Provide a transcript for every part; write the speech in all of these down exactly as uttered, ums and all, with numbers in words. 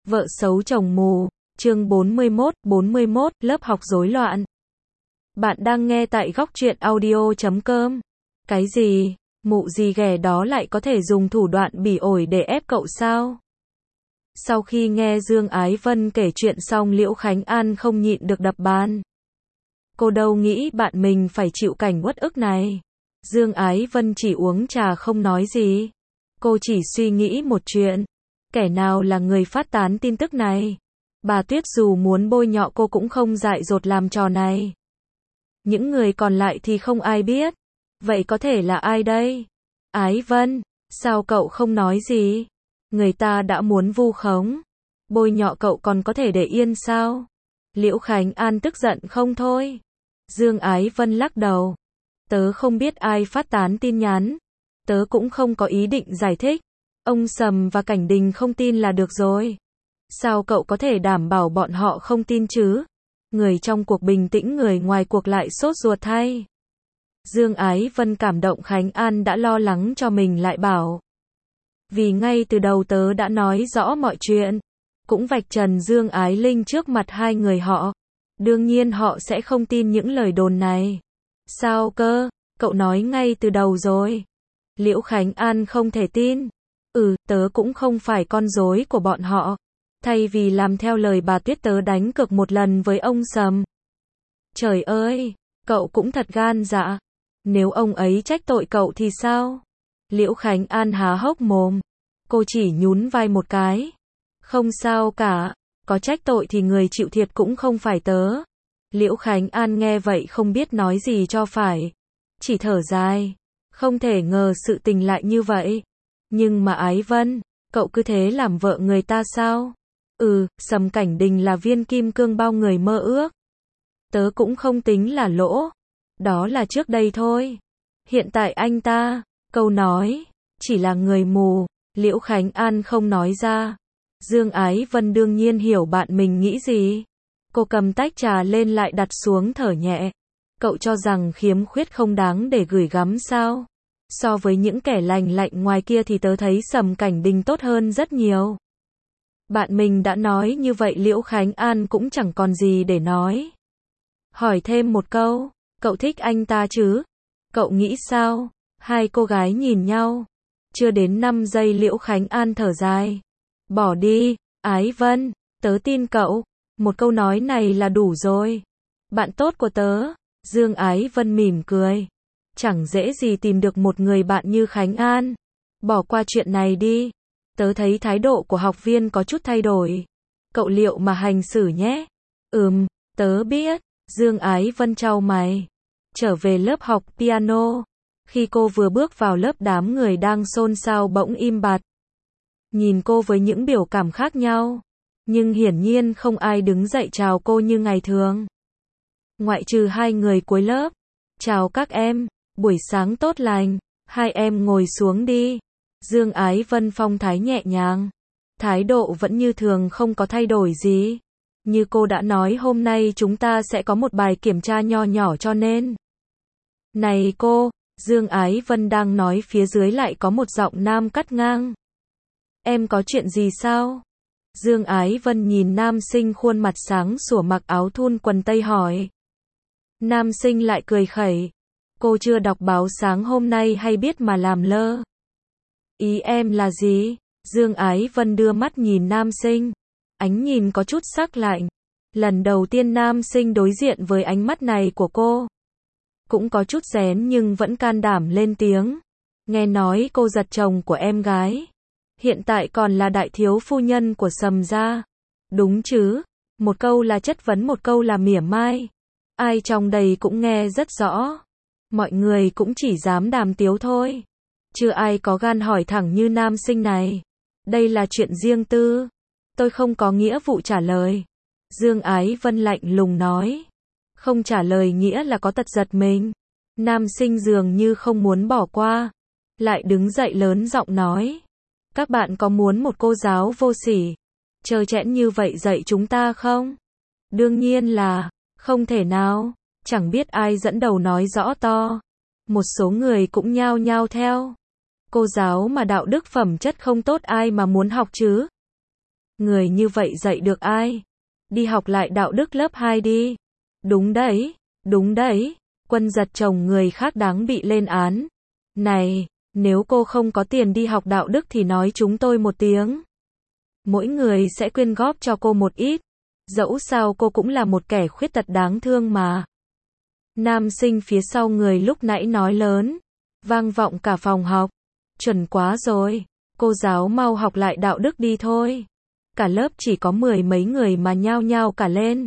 Vợ xấu chồng mù, chương bốn mươi mốt, bốn mươi mốt, lớp học rối loạn. Bạn đang nghe tại góc truyện audio chấm com. Cái gì? Mụ gì ghẻ đó lại có thể dùng thủ đoạn bỉ ổi để ép cậu sao? Sau khi nghe Dương Ái Vân kể chuyện xong, Liễu Khánh An không nhịn được đập bàn. Cô đâu nghĩ bạn mình phải chịu cảnh uất ức này. Dương Ái Vân chỉ uống trà không nói gì. Cô chỉ suy nghĩ một chuyện. Kẻ nào là người phát tán tin tức này? Bà Tuyết dù muốn bôi nhọ cô cũng không dại dột làm trò này. Những người còn lại thì không ai biết. Vậy có thể là ai đây? Ái Vân, sao cậu không nói gì? Người ta đã muốn vu khống, bôi nhọ cậu còn có thể để yên sao? Liễu Khánh An tức giận không thôi. Dương Ái Vân lắc đầu. Tớ không biết ai phát tán tin nhắn. Tớ cũng không có ý định giải thích. Ông Sầm và Cảnh Đình không tin là được rồi. Sao cậu có thể đảm bảo bọn họ không tin chứ? Người trong cuộc bình tĩnh, người ngoài cuộc lại sốt ruột thay. Dương Ái Vân cảm động Khánh An đã lo lắng cho mình lại bảo. Vì ngay từ đầu tớ đã nói rõ mọi chuyện. Cũng vạch trần Dương Ái Linh trước mặt hai người họ. Đương nhiên họ sẽ không tin những lời đồn này. Sao cơ? Cậu nói ngay từ đầu rồi. Liễu Khánh An không thể tin. Ừ, tớ cũng không phải con rối của bọn họ. Thay vì làm theo lời bà Tuyết, tớ đánh cược một lần với ông Sầm. Trời ơi, cậu cũng thật gan dạ. Nếu ông ấy trách tội cậu thì sao? Liễu Khánh An há hốc mồm. Cô chỉ nhún vai một cái. Không sao cả, có trách tội thì người chịu thiệt cũng không phải tớ. Liễu Khánh An nghe vậy không biết nói gì cho phải. Chỉ thở dài. Không thể ngờ sự tình lại như vậy. Nhưng mà Ái Vân, cậu cứ thế làm vợ người ta sao? Ừ, Sầm Cảnh Đình là viên kim cương bao người mơ ước. Tớ cũng không tính là lỗ. Đó là trước đây thôi. Hiện tại anh ta, câu nói, chỉ là người mù. Liễu Khánh An không nói ra. Dương Ái Vân đương nhiên hiểu bạn mình nghĩ gì. Cô cầm tách trà lên lại đặt xuống, thở nhẹ. Cậu cho rằng khiếm khuyết không đáng để gửi gắm sao? So với những kẻ lành lạnh ngoài kia thì tớ thấy Sầm Cảnh Đình tốt hơn rất nhiều. Bạn mình đã nói như vậy, Liễu Khánh An cũng chẳng còn gì để nói. Hỏi thêm một câu, cậu thích anh ta chứ? Cậu nghĩ sao? Hai cô gái nhìn nhau. Chưa đến năm giây Liễu Khánh An thở dài. Bỏ đi, Ái Vân, tớ tin cậu. Một câu nói này là đủ rồi. Bạn tốt của tớ. Dương Ái Vân mỉm cười. Chẳng dễ gì tìm được một người bạn như Khánh An. Bỏ qua chuyện này đi. Tớ thấy thái độ của học viên có chút thay đổi. Cậu liệu mà hành xử nhé. Ừm, tớ biết. Dương Ái Vân chau mày. Trở về lớp học piano. Khi cô vừa bước vào lớp, đám người đang xôn xao bỗng im bặt. Nhìn cô với những biểu cảm khác nhau. Nhưng hiển nhiên không ai đứng dậy chào cô như ngày thường. Ngoại trừ hai người cuối lớp. Chào các em, buổi sáng tốt lành. Hai em ngồi xuống đi. Dương Ái Vân phong thái nhẹ nhàng. Thái độ vẫn như thường, không có thay đổi gì. Như cô đã nói, hôm nay chúng ta sẽ có một bài kiểm tra nho nhỏ cho nên. Này cô, Dương Ái Vân đang nói, phía dưới lại có một giọng nam cắt ngang. Em có chuyện gì sao? Dương Ái Vân nhìn nam sinh khuôn mặt sáng sủa mặc áo thun quần tây hỏi. Nam sinh lại cười khẩy. Cô chưa đọc báo sáng hôm nay hay biết mà làm lơ? Ý em là gì? Dương Ái Vân đưa mắt nhìn nam sinh. Ánh nhìn có chút sắc lạnh. Lần đầu tiên nam sinh đối diện với ánh mắt này của cô. Cũng có chút rén nhưng vẫn can đảm lên tiếng. Nghe nói cô giật chồng của em gái. Hiện tại còn là đại thiếu phu nhân của Sầm gia. Đúng chứ? Một câu là chất vấn, một câu là mỉa mai. Ai trong đây cũng nghe rất rõ. Mọi người cũng chỉ dám đàm tiếu thôi. Chưa ai có gan hỏi thẳng như nam sinh này. Đây là chuyện riêng tư. Tôi không có nghĩa vụ trả lời. Dương Ái Vân lạnh lùng nói. Không trả lời nghĩa là có tật giật mình. Nam sinh dường như không muốn bỏ qua. Lại đứng dậy lớn giọng nói. Các bạn có muốn một cô giáo vô sỉ, trơ trẽn như vậy dạy chúng ta không? Đương nhiên là không thể nào. Chẳng biết ai dẫn đầu nói rõ to. Một số người cũng nhao nhao theo. Cô giáo mà đạo đức phẩm chất không tốt ai mà muốn học chứ? Người như vậy dạy được ai? Đi học lại đạo đức lớp hai đi. Đúng đấy, đúng đấy, Quân giật chồng người khác đáng bị lên án. Này, nếu cô không có tiền đi học đạo đức thì nói chúng tôi một tiếng. Mỗi người sẽ quyên góp cho cô một ít. Dẫu sao cô cũng là một kẻ khuyết tật đáng thương mà. Nam sinh phía sau người lúc nãy nói lớn, vang vọng cả phòng học. Chuẩn quá rồi, cô giáo mau học lại đạo đức đi thôi. Cả lớp chỉ có mười mấy người mà nhao nhao cả lên.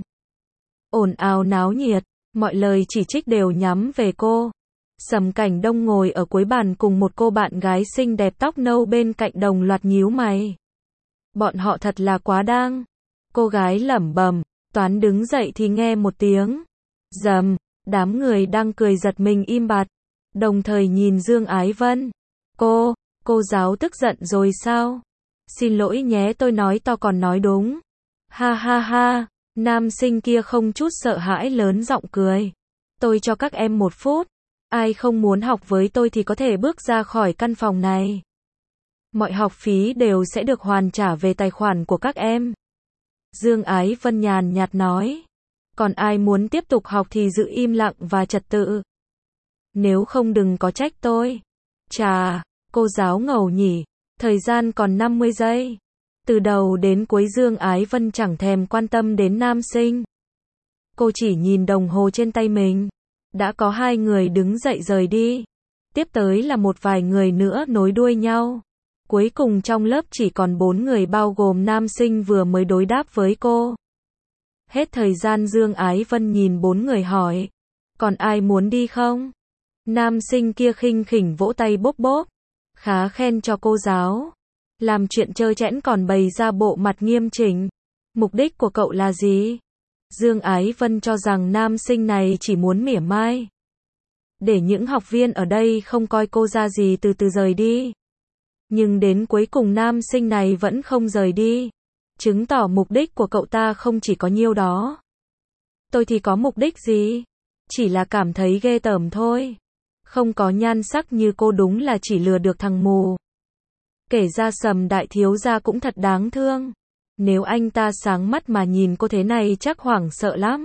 Ồn ào náo nhiệt, mọi lời chỉ trích đều nhắm về cô. Sầm Cảnh Đông ngồi ở cuối bàn cùng một cô bạn gái xinh đẹp tóc nâu bên cạnh đồng loạt nhíu mày. Bọn họ thật là quá đáng. Cô gái lẩm bẩm, Toán đứng dậy thì nghe một tiếng rầm, đám người đang cười giật mình im bặt, đồng thời nhìn Dương Ái Vân. Cô, cô giáo tức giận rồi sao? Xin lỗi nhé, tôi nói to còn nói đúng. Ha ha ha, nam sinh kia không chút sợ hãi lớn giọng cười. Tôi cho các em một phút. Ai không muốn học với tôi thì có thể bước ra khỏi căn phòng này. Mọi học phí đều sẽ được hoàn trả về tài khoản của các em. Dương Ái Vân nhàn nhạt nói. Còn ai muốn tiếp tục học thì giữ im lặng và trật tự. Nếu không đừng có trách tôi. Chà, cô giáo ngầu nhỉ. Thời gian còn năm mươi giây. Từ đầu đến cuối Dương Ái Vân chẳng thèm quan tâm đến nam sinh. Cô chỉ nhìn đồng hồ trên tay mình. Đã có hai người đứng dậy rời đi. Tiếp tới là một vài người nữa nối đuôi nhau. Cuối cùng trong lớp chỉ còn bốn người bao gồm nam sinh vừa mới đối đáp với cô. Hết thời gian Dương Ái Vân nhìn bốn người hỏi. Còn ai muốn đi không? Nam sinh kia khinh khỉnh vỗ tay bốp bốp. Khá khen cho cô giáo. Làm chuyện trơ trẽn còn bày ra bộ mặt nghiêm chỉnh. Mục đích của cậu là gì? Dương Ái Vân cho rằng nam sinh này chỉ muốn mỉa mai. Để những học viên ở đây không coi cô ra gì từ từ rời đi. Nhưng đến cuối cùng nam sinh này vẫn không rời đi. Chứng tỏ mục đích của cậu ta không chỉ có nhiêu đó. Tôi thì có mục đích gì? Chỉ là cảm thấy ghê tởm thôi. Không có nhan sắc như cô đúng là chỉ lừa được thằng mù. Kể ra Sầm đại thiếu gia cũng thật đáng thương. Nếu anh ta sáng mắt mà nhìn cô thế này chắc hoảng sợ lắm.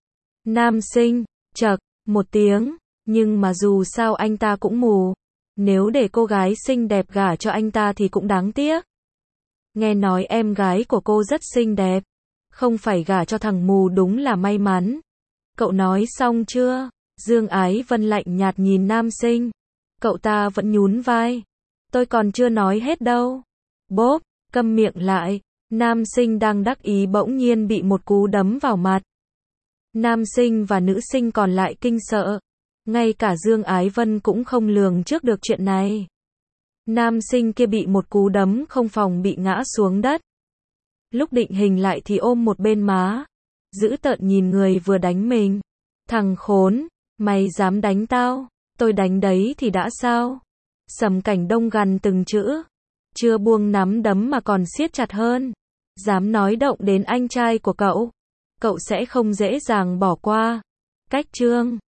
Nam sinh, chậc, một tiếng, nhưng mà dù sao anh ta cũng mù. Nếu để cô gái xinh đẹp gả cho anh ta thì cũng đáng tiếc. Nghe nói em gái của cô rất xinh đẹp. Không phải gả cho thằng mù đúng là may mắn. Cậu nói xong chưa? Dương Ái Vân lạnh nhạt nhìn nam sinh. Cậu ta vẫn nhún vai. Tôi còn chưa nói hết đâu. Bốp, câm miệng lại. Nam sinh đang đắc ý bỗng nhiên bị một cú đấm vào mặt. Nam sinh và nữ sinh còn lại kinh sợ. Ngay cả Dương Ái Vân cũng không lường trước được chuyện này. Nam sinh kia bị một cú đấm không phòng bị ngã xuống đất. Lúc định hình lại thì ôm một bên má. Dữ tợn nhìn người vừa đánh mình. Thằng khốn, mày dám đánh tao? Tôi đánh đấy thì đã sao? Sầm Cảnh Đông gằn từng chữ. Chưa buông nắm đấm mà còn siết chặt hơn. Dám nói động đến anh trai của cậu. Cậu sẽ không dễ dàng bỏ qua. Cách chương